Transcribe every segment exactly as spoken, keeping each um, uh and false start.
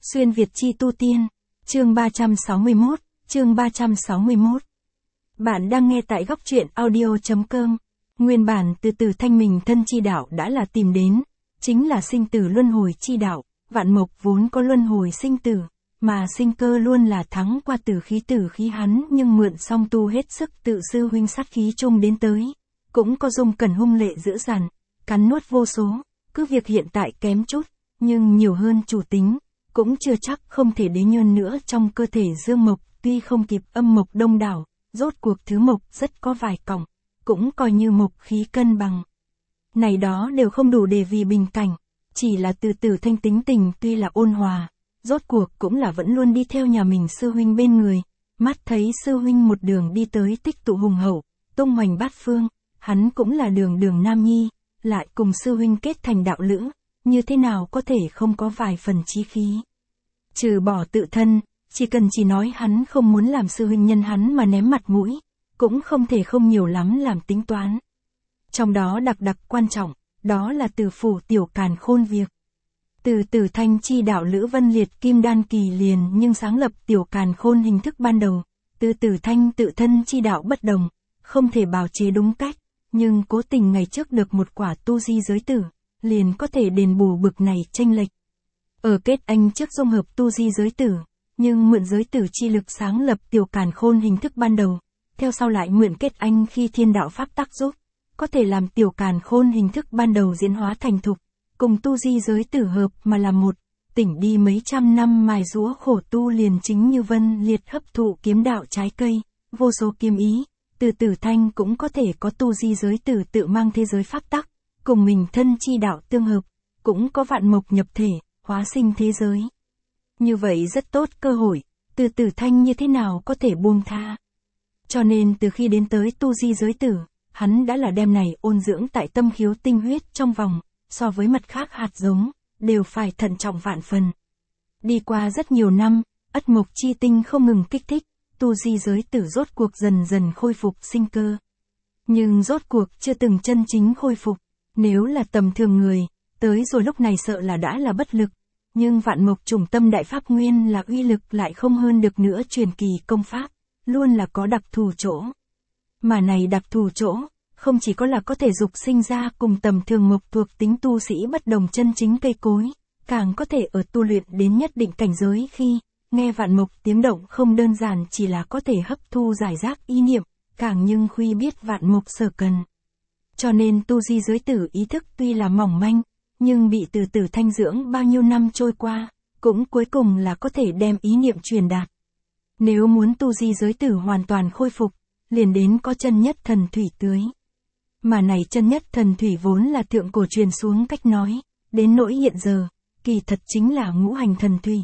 Xuyên Việt chi tu tiên, chương ba trăm sáu mươi mốt, chương ba trăm sáu mươi mốt. Bạn đang nghe tại góc truyện audio.com. Nguyên bản từ từ thanh mình thân chi đạo đã là tìm đến, chính là sinh tử luân hồi chi đạo, vạn mộc vốn có luân hồi sinh tử, mà sinh cơ luôn là thắng qua tử khí tử khí hắn nhưng mượn song tu hết sức tự sư huynh sát khí chung đến tới, cũng có dung cần hung lệ dữ dằn, cắn nuốt vô số, cứ việc hiện tại kém chút, nhưng nhiều hơn chủ tính, cũng chưa chắc không thể đế nhơn nữa trong cơ thể dương mộc, tuy không kịp âm mộc đông đảo, rốt cuộc thứ mộc rất có vài cọng, cũng coi như mộc khí cân bằng. Này đó đều không đủ để vì bình cảnh, chỉ là từ từ thanh tính tình tuy là ôn hòa, rốt cuộc cũng là vẫn luôn đi theo nhà mình sư huynh bên người, mắt thấy sư huynh một đường đi tới tích tụ hùng hậu, tung hoành bát phương, hắn cũng là đường đường nam nhi, lại cùng sư huynh kết thành đạo lữ, như thế nào có thể không có vài phần chí khí. Trừ bỏ tự thân, chỉ cần chỉ nói hắn không muốn làm sư huynh nhân hắn mà ném mặt mũi, cũng không thể không nhiều lắm làm tính toán. Trong đó đặc đặc quan trọng, đó là từ phủ tiểu càn khôn việc. Từ từ thanh chi đạo lữ vân liệt kim đan kỳ liền nhưng sáng lập tiểu càn khôn hình thức ban đầu, từ từ thanh tự thân chi đạo bất đồng, không thể bào chế đúng cách, nhưng cố tình ngày trước được một quả tu di giới tử, liền có thể đền bù bực này chênh lệch. Ở kết anh trước dung hợp tu di giới tử, nhưng mượn giới tử chi lực sáng lập tiểu càn khôn hình thức ban đầu, theo sau lại mượn kết anh khi thiên đạo pháp tác giúp, có thể làm tiểu càn khôn hình thức ban đầu diễn hóa thành thục, cùng tu di giới tử hợp mà là một, tỉnh đi mấy trăm năm mài giũa khổ tu liền chính như vân liệt hấp thụ kiếm đạo trái cây, vô số kiếm ý, từ tử thanh cũng có thể có tu di giới tử tự mang thế giới pháp tắc, cùng mình thân chi đạo tương hợp, cũng có vạn mộc nhập thể, hóa sinh thế giới. Như vậy rất tốt cơ hội, từ tử thanh như thế nào có thể buông tha. Cho nên từ khi đến tới tu di giới tử, hắn đã là đem này ôn dưỡng tại tâm khiếu tinh huyết trong vòng, so với mặt khác hạt giống, đều phải thận trọng vạn phần. Đi qua rất nhiều năm, ất mộc chi tinh không ngừng kích thích, tu di giới tử rốt cuộc dần dần khôi phục sinh cơ. Nhưng rốt cuộc chưa từng chân chính khôi phục, nếu là tầm thường người, tới rồi lúc này sợ là đã là bất lực. Nhưng vạn mộc trùng tâm đại pháp nguyên là uy lực lại không hơn được nữa truyền kỳ công pháp, luôn là có đặc thù chỗ. Mà này đặc thù chỗ, không chỉ có là có thể dục sinh ra cùng tầm thường mộc thuộc tính tu sĩ bất đồng chân chính cây cối, càng có thể ở tu luyện đến nhất định cảnh giới khi, nghe vạn mộc tiếng động không đơn giản chỉ là có thể hấp thu giải rác ý niệm, càng nhưng khuy biết vạn mộc sở cần. Cho nên tu di giới tử ý thức tuy là mỏng manh, nhưng bị từ từ thanh dưỡng bao nhiêu năm trôi qua, cũng cuối cùng là có thể đem ý niệm truyền đạt. Nếu muốn tu di giới tử hoàn toàn khôi phục, liền đến có chân nhất thần thủy tưới. Mà này chân nhất thần thủy vốn là thượng cổ truyền xuống cách nói, đến nỗi hiện giờ, kỳ thật chính là ngũ hành thần thủy.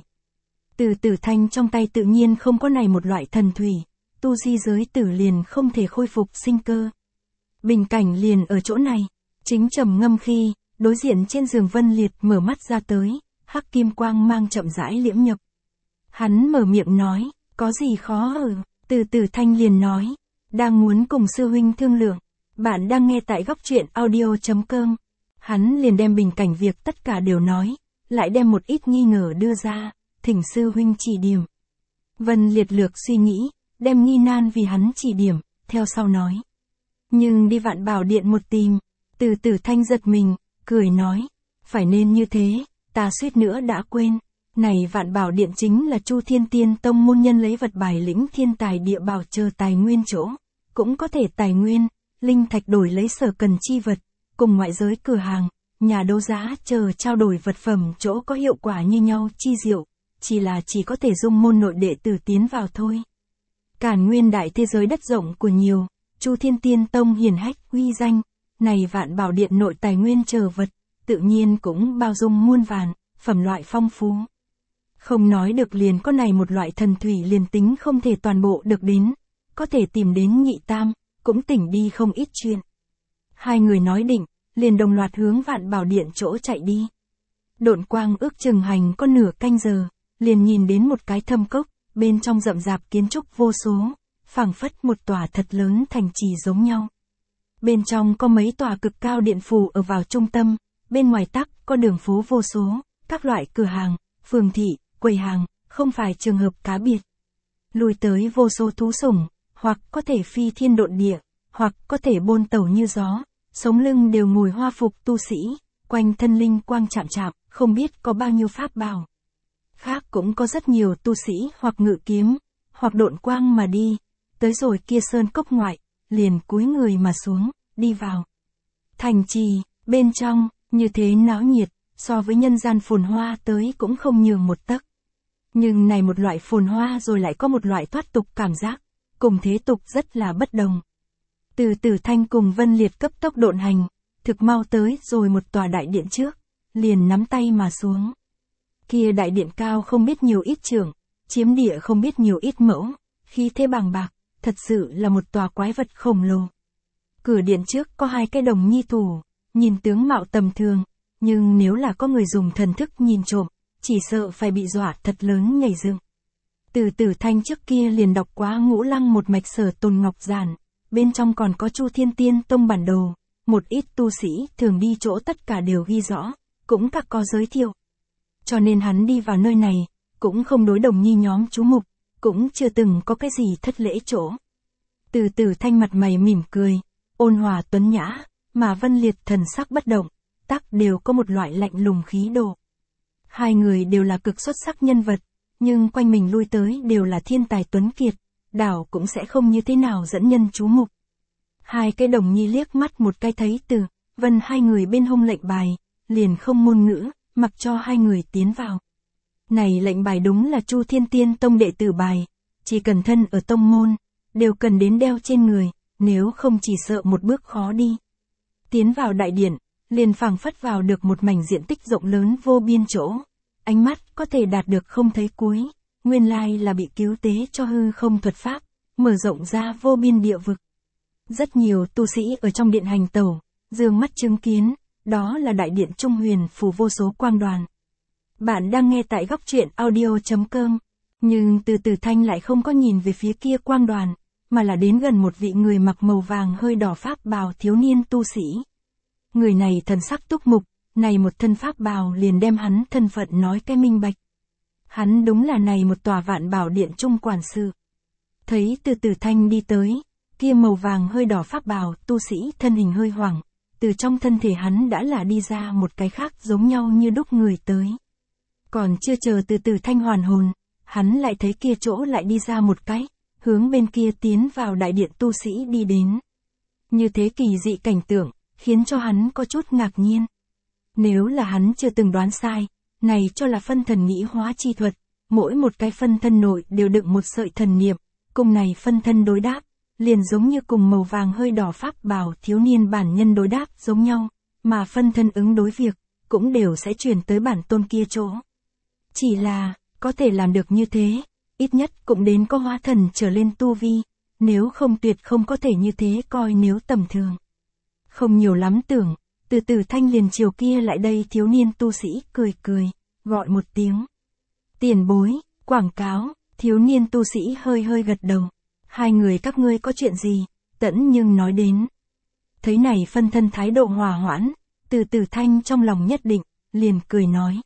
Từ tử thanh trong tay tự nhiên không có này một loại thần thủy, tu di giới tử liền không thể khôi phục sinh cơ. Bình cảnh liền ở chỗ này, chính trầm ngâm khi, đối diện trên giường vân liệt mở mắt ra tới, hắc kim quang mang chậm rãi liễm nhập. Hắn mở miệng nói, có gì khó ở, từ tử thanh liền nói, đang muốn cùng sư huynh thương lượng, bạn đang nghe tại góc truyện audio.com. Hắn liền đem bình cảnh việc tất cả đều nói, lại đem một ít nghi ngờ đưa ra, thỉnh sư huynh chỉ điểm. Vân liệt lược suy nghĩ, đem nghi nan vì hắn chỉ điểm, theo sau nói. Nhưng đi vạn bảo điện một tìm, từ tử thanh giật mình, cười nói, phải nên như thế, ta suýt nữa đã quên, này vạn bảo điện chính là Chu Thiên Tiên Tông môn nhân lấy vật bài lĩnh thiên tài địa bảo chờ tài nguyên chỗ, cũng có thể tài nguyên, linh thạch đổi lấy sở cần chi vật, cùng ngoại giới cửa hàng, nhà đấu giá chờ trao đổi vật phẩm chỗ có hiệu quả như nhau chi diệu, chỉ là chỉ có thể dung môn nội đệ tử tiến vào thôi. Càn nguyên đại thế giới đất rộng của nhiều, Chu Thiên Tiên Tông hiển hách uy danh, này vạn bảo điện nội tài nguyên chờ vật, tự nhiên cũng bao dung muôn vàn, phẩm loại phong phú. Không nói được liền có này một loại thần thủy liền tính không thể toàn bộ được đến, có thể tìm đến nhị tam, cũng tỉnh đi không ít chuyện. Hai người nói định, liền đồng loạt hướng vạn bảo điện chỗ chạy đi. Độn quang ước chừng hành có nửa canh giờ, liền nhìn đến một cái thâm cốc, bên trong rậm rạp kiến trúc vô số, phảng phất một tòa thật lớn thành trì giống nhau. Bên trong có mấy tòa cực cao điện phủ ở vào trung tâm, bên ngoài tắc có đường phố vô số, các loại cửa hàng, phường thị, quầy hàng, không phải trường hợp cá biệt. Lui tới vô số thú sủng, hoặc có thể phi thiên độn địa, hoặc có thể bôn tẩu như gió, sống lưng đều ngồi hoa phục tu sĩ, quanh thân linh quang chạm chạm, không biết có bao nhiêu pháp bào. Khác cũng có rất nhiều tu sĩ hoặc ngự kiếm, hoặc độn quang mà đi, tới rồi kia sơn cốc ngoại, liền cúi người mà xuống, đi vào. Thành trì, bên trong, như thế náo nhiệt, so với nhân gian phồn hoa tới cũng không nhường một tấc. Nhưng này một loại phồn hoa rồi lại có một loại thoát tục cảm giác, cùng thế tục rất là bất đồng. Từ Tử Thanh cùng Vân Liệt cấp tốc độn hành, thực mau tới rồi một tòa đại điện trước, liền nắm tay mà xuống. Kia đại điện cao không biết nhiều ít trưởng, chiếm địa không biết nhiều ít mẫu, khí thế bàng bạc, thật sự là một tòa quái vật khổng lồ. Cửa điện trước có hai cái đồng nhi thủ, nhìn tướng mạo tầm thường, nhưng nếu là có người dùng thần thức nhìn trộm, chỉ sợ phải bị dọa thật lớn nhảy dựng. Từ Tử Thanh trước kia liền đọc quá Ngũ Lăng một mạch Sở Tồn Ngọc Giản, bên trong còn có Chu Thiên Tiên Tông bản đồ, một ít tu sĩ thường đi chỗ tất cả đều ghi rõ, cũng các có giới thiệu. Cho nên hắn đi vào nơi này, cũng không đối đồng nhi nhóm chú mục, cũng chưa từng có cái gì thất lễ chỗ. Từ Tử Thanh mặt mày mỉm cười, ôn hòa tuấn nhã, mà Vân Liệt thần sắc bất động, tắc đều có một loại lạnh lùng khí độ. Hai người đều là cực xuất sắc nhân vật, nhưng quanh mình lui tới đều là thiên tài tuấn kiệt, đảo cũng sẽ không như thế nào dẫn nhân chú mục. Hai cái đồng nhi liếc mắt một cái thấy Từ, Vân hai người bên hông lệnh bài, liền không ngôn ngữ, mặc cho hai người tiến vào. Này lệnh bài đúng là Chu Thiên Tiên Tông đệ tử bài, chỉ cần thân ở tông môn, đều cần đến đeo trên người, nếu không chỉ sợ một bước khó đi. Tiến vào đại điện, liền phảng phất vào được một mảnh diện tích rộng lớn vô biên chỗ, ánh mắt có thể đạt được không thấy cuối, nguyên lai là bị cứu tế cho hư không thuật pháp, mở rộng ra vô biên địa vực. Rất nhiều tu sĩ ở trong điện hành tẩu, dương mắt chứng kiến, đó là đại điện Trung Huyền phủ vô số quang đoàn. Bạn đang nghe tại góc truyện audio chấm com, nhưng Từ Tử Thanh lại không có nhìn về phía kia quang đoàn, mà là đến gần một vị người mặc màu vàng hơi đỏ pháp bào thiếu niên tu sĩ. Người này thần sắc túc mục, này một thân pháp bào liền đem hắn thân phận nói cái minh bạch. Hắn đúng là này một tòa Vạn Bảo Điện Trung quản sự. Thấy Từ Tử Thanh đi tới, kia màu vàng hơi đỏ pháp bào tu sĩ thân hình hơi hoảng, từ trong thân thể hắn đã là đi ra một cái khác giống nhau như đúc người tới. Còn chưa chờ Từ Tử Thanh hoàn hồn, hắn lại thấy kia chỗ lại đi ra một cái, hướng bên kia tiến vào đại điện tu sĩ đi đến. Như thế kỳ dị cảnh tượng, khiến cho hắn có chút ngạc nhiên. Nếu là hắn chưa từng đoán sai, này cho là phân thần nghĩ hóa chi thuật, mỗi một cái phân thân nội đều đựng một sợi thần niệm, cùng này phân thân đối đáp, liền giống như cùng màu vàng hơi đỏ pháp bào thiếu niên bản nhân đối đáp giống nhau, mà phân thân ứng đối việc, cũng đều sẽ truyền tới bản tôn kia chỗ. Chỉ là, có thể làm được như thế, ít nhất cũng đến có hóa thần trở lên tu vi, nếu không tuyệt không có thể như thế coi nếu tầm thường. Không nhiều lắm tưởng, Từ Tử Thanh liền chiều kia lại đây thiếu niên tu sĩ cười cười, gọi một tiếng. Tiền bối, quảng cáo, thiếu niên tu sĩ hơi hơi gật đầu. Hai người các ngươi có chuyện gì, tẫn nhưng nói đến. Thấy này phân thân thái độ hòa hoãn, Từ Tử Thanh trong lòng nhất định, liền cười nói.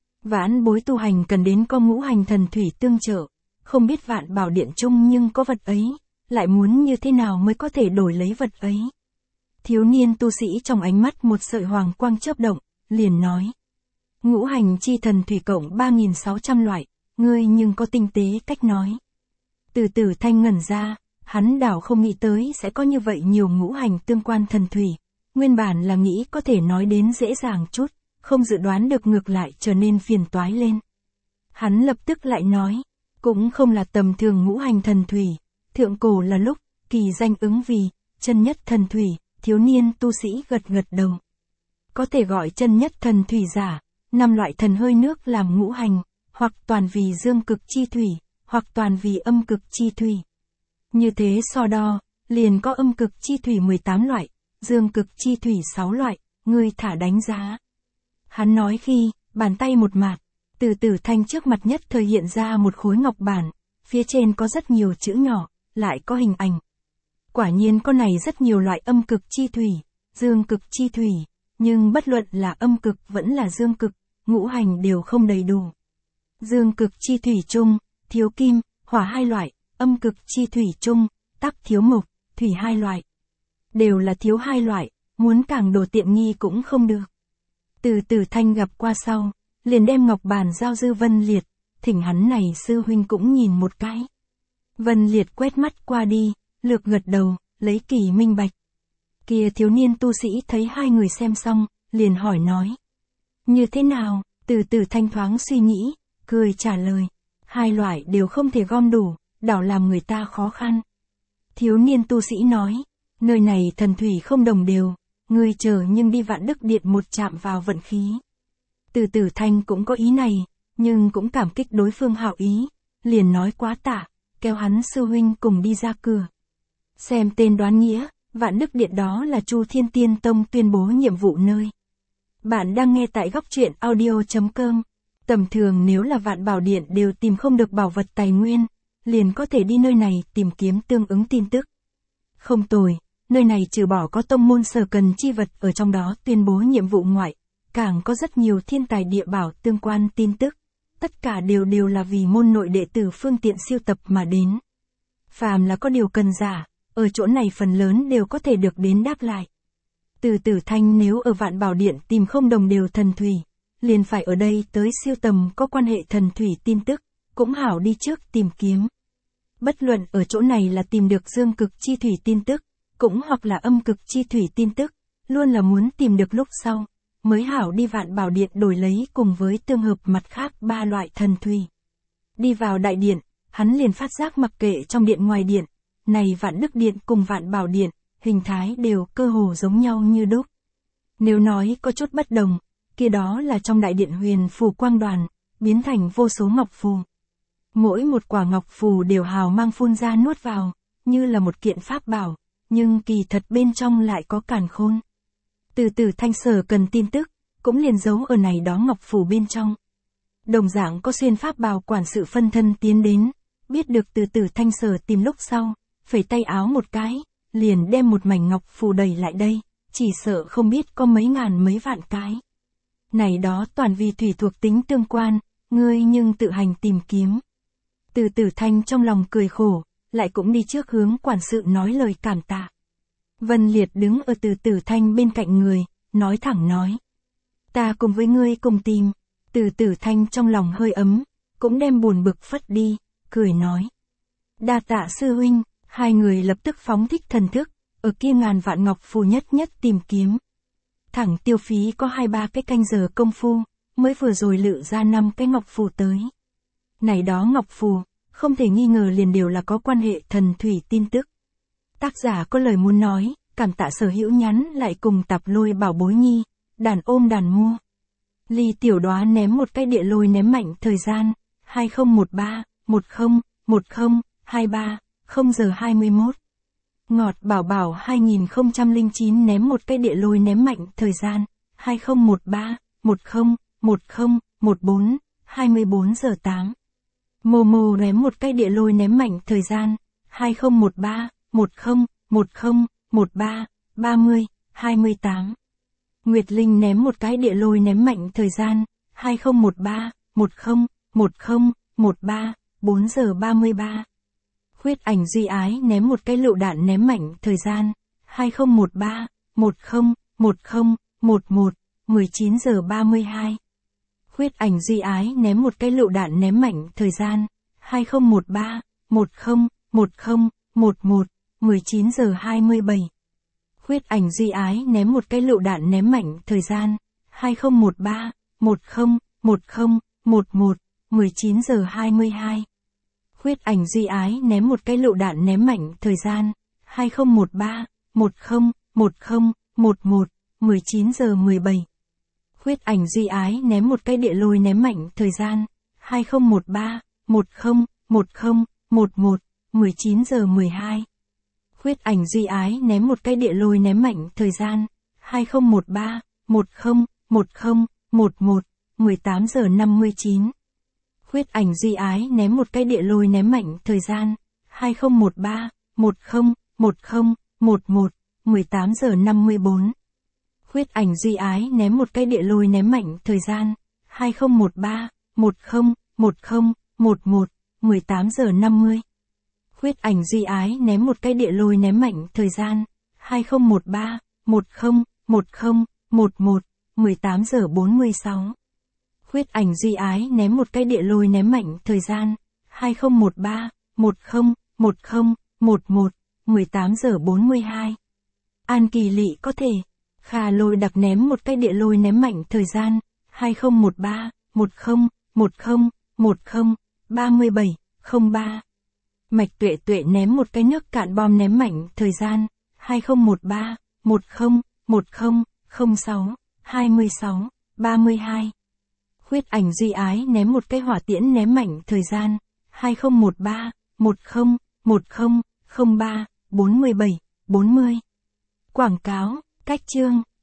Vãn bối tu hành cần đến có ngũ hành thần thủy tương trợ, không biết Vạn Bảo Điện chung nhưng có vật ấy, lại muốn như thế nào mới có thể đổi lấy vật ấy. Thiếu niên tu sĩ trong ánh mắt một sợi hoàng quang chớp động, liền nói. Ngũ hành chi thần thủy cộng ba nghìn sáu trăm loại, ngươi nhưng có tinh tế cách nói. Từ Tử Thanh ngẩn ra, hắn đảo không nghĩ tới sẽ có như vậy nhiều ngũ hành tương quan thần thủy, nguyên bản là nghĩ có thể nói đến dễ dàng chút, không dự đoán được ngược lại trở nên phiền toái lên. Hắn lập tức lại nói, cũng không là tầm thường ngũ hành thần thủy, thượng cổ là lúc, kỳ danh ứng vì, chân nhất thần thủy, thiếu niên tu sĩ gật gật đầu. Có thể gọi chân nhất thần thủy giả, năm loại thần hơi nước làm ngũ hành, hoặc toàn vì dương cực chi thủy, hoặc toàn vì âm cực chi thủy. Như thế so đo, liền có âm cực chi thủy mười tám loại, dương cực chi thủy sáu loại, ngươi thả đánh giá. Hắn nói khi, bàn tay một mạt, Từ Tử Thanh trước mặt nhất thời hiện ra một khối ngọc bản, phía trên có rất nhiều chữ nhỏ, lại có hình ảnh. Quả nhiên có này rất nhiều loại âm cực chi thủy, dương cực chi thủy, nhưng bất luận là âm cực vẫn là dương cực, ngũ hành đều không đầy đủ. Dương cực chi thủy chung, thiếu kim, hỏa hai loại, âm cực chi thủy chung, tắc thiếu mộc, thủy hai loại. Đều là thiếu hai loại, muốn càng đồ tiện nghi cũng không được. Từ Tử Thanh gặp qua sau, liền đem ngọc bàn giao Dư Vân Liệt, thỉnh hắn này sư huynh cũng nhìn một cái. Vân Liệt quét mắt qua đi, lược gật đầu, lấy kỳ minh bạch. Kia thiếu niên tu sĩ thấy hai người xem xong, liền hỏi nói. Như thế nào? Từ Tử Thanh thoáng suy nghĩ, cười trả lời. Hai loại đều không thể gom đủ, đảo làm người ta khó khăn. Thiếu niên tu sĩ nói, nơi này thần thủy không đồng đều, người chờ nhưng đi Vạn Đức Điện một chạm vào vận khí. Từ Tử Thanh cũng có ý này, nhưng cũng cảm kích đối phương hảo ý, liền nói quá tạ, kéo hắn sư huynh cùng đi ra cửa. Xem tên đoán nghĩa, Vạn Đức Điện đó là Chu Thiên Tiên Tông tuyên bố nhiệm vụ nơi. Bạn đang nghe tại góc truyện audio chấm com. Tầm thường nếu là Vạn Bảo Điện đều tìm không được bảo vật tài nguyên, liền có thể đi nơi này tìm kiếm tương ứng tin tức. Không tồi, nơi này trừ bỏ có tông môn sở cần chi vật ở trong đó tuyên bố nhiệm vụ ngoại, càng có rất nhiều thiên tài địa bảo tương quan tin tức. Tất cả đều đều là vì môn nội đệ tử phương tiện siêu tập mà đến. Phàm là có điều cần giả, ở chỗ này phần lớn đều có thể được đến đáp lại. Từ Tử Thanh nếu ở Vạn Bảo Điện tìm không đồng đều thần thủy, liền phải ở đây tới siêu tầm có quan hệ thần thủy tin tức, cũng hảo đi trước tìm kiếm. Bất luận ở chỗ này là tìm được dương cực chi thủy tin tức, cũng hoặc là âm cực chi thủy tin tức, luôn là muốn tìm được lúc sau, mới hảo đi Vạn Bảo Điện đổi lấy cùng với tương hợp mặt khác ba loại thần thủy. Đi vào đại điện, hắn liền phát giác mặc kệ trong điện ngoài điện, này Vạn Đức Điện cùng Vạn Bảo Điện, hình thái đều cơ hồ giống nhau như đúc. Nếu nói có chút bất đồng, kia đó là trong đại điện huyền phù quang đoàn, biến thành vô số ngọc phù. Mỗi một quả ngọc phù đều hào mang phun ra nuốt vào, như là một kiện pháp bảo, nhưng kỳ thật bên trong lại có càn khôn. Từ Tử Thanh sở cần tin tức, cũng liền giấu ở này đó ngọc phù bên trong. Đồng dạng có xuyên pháp bào quản sự phân thân tiến đến, biết được Từ Tử Thanh sở tìm lúc sau, phẩy tay áo một cái, liền đem một mảnh ngọc phù đẩy lại đây, chỉ sợ không biết có mấy ngàn mấy vạn cái. Này đó toàn vì thủy thuộc tính tương quan, ngươi nhưng tự hành tìm kiếm. Từ Tử Thanh trong lòng cười khổ, lại cũng đi trước hướng quản sự nói lời cảm tạ. Vân Liệt đứng ở Từ Tử Thanh bên cạnh người, nói thẳng nói. Ta cùng với ngươi cùng tìm. Từ Tử Thanh trong lòng hơi ấm, cũng đem buồn bực phất đi, cười nói. Đa tạ sư huynh, hai người lập tức phóng thích thần thức, ở kia ngàn vạn ngọc phù nhất nhất tìm kiếm. Thẳng tiêu phí có hai ba cái canh giờ công phu, mới vừa rồi lựa ra năm cái ngọc phù tới. Này đó ngọc phù, không thể nghi ngờ liền đều là có quan hệ thần thủy tin tức. Tác giả có lời muốn nói, cảm tạ sở hữu nhắn lại cùng tạp lôi bảo bối nhi, đàn ôm đàn mua. Ly tiểu đoá ném một cái địa lôi ném mạnh thời gian, hai không một ba, một không, một không, hai ba, không giờ hai mươi mốt. Ngọt bảo bảo hai không không chín ném một cái địa lôi ném mạnh thời gian, hai không một ba, một không, một không, một bốn, hai mươi bốn giờ tám. Momo ném một cái địa lôi ném mạnh thời gian, hai không một ba, một không, một không, một ba, ba mươi, hai mươi tám. Nguyệt Linh ném một cái địa lôi ném mạnh thời gian, hai không một ba, một không, một không, một ba, bốn giờ ba mươi ba. Huyết Ảnh Duy Ái ném một cái lựu đạn ném mạnh thời gian, hai không một ba, một không, một không, một một, mười chín giờ ba mươi hai. Huyết Ảnh Duy Ái ném một cái lựu đạn ném mạnh thời gian, hai không một ba, một không, một không, một một, mười chín giờ hai mươi bảy. Huyết Ảnh Duy Ái ném một cái lựu đạn ném mạnh thời gian, hai không một ba, một không, một không, một một, mười chín giờ hai mươi hai. Huyết Ảnh Duy Ái ném một cái lựu đạn ném mạnh thời gian, hai không một ba, một không, một không, một một, mười chín giờ mười bảy. Huyết Ảnh Duy Ái ném một cái địa lôi ném mạnh thời gian, hai không một ba, một không, một không, một một, mười chín giờ mười hai. Huyết Ảnh Duy Ái ném một cái địa lôi ném mạnh thời gian, hai không một ba, một không, một không, một một, mười tám giờ năm mươi chín. Huyết Ảnh Duy Ái ném một cái địa lôi ném mạnh thời gian, hai không một ba, một không, một không, một một, mười tám giờ năm mươi bốn. Huyết Ảnh Duy Ái ném một cái địa lôi ném mạnh thời gian, hai không một ba, một không, mười, mười một, mười tám giờ năm mươi. Huyết ảnh Duy Ái ném một cái địa lôi ném mạnh thời gian, hai không một ba, mười, mười, mười một, mười tám giờ bốn mươi sáu. Huyết ảnh Duy Ái ném một cái địa lôi ném mạnh thời gian, hai không một ba, mười, mười, mười một, mười tám giờ bốn mươi hai. An Kỳ Lị có thể. Khà Lôi Đặc ném một cái địa lôi ném mạnh thời gian, hai không một ba, mười, mười, mười, ba mươi bảy, không ba. Mạch Tuệ Tuệ ném một cái nước cạn bom ném mạnh thời gian, hai không một ba, mười, mười, không sáu, hai mươi sáu, ba mươi hai. Huyết ảnh Duy Ái ném một cái hỏa tiễn ném mạnh thời gian, hai không một ba, mười, mười, không ba, bốn mươi bảy, bốn mươi. Quảng cáo, cách chương.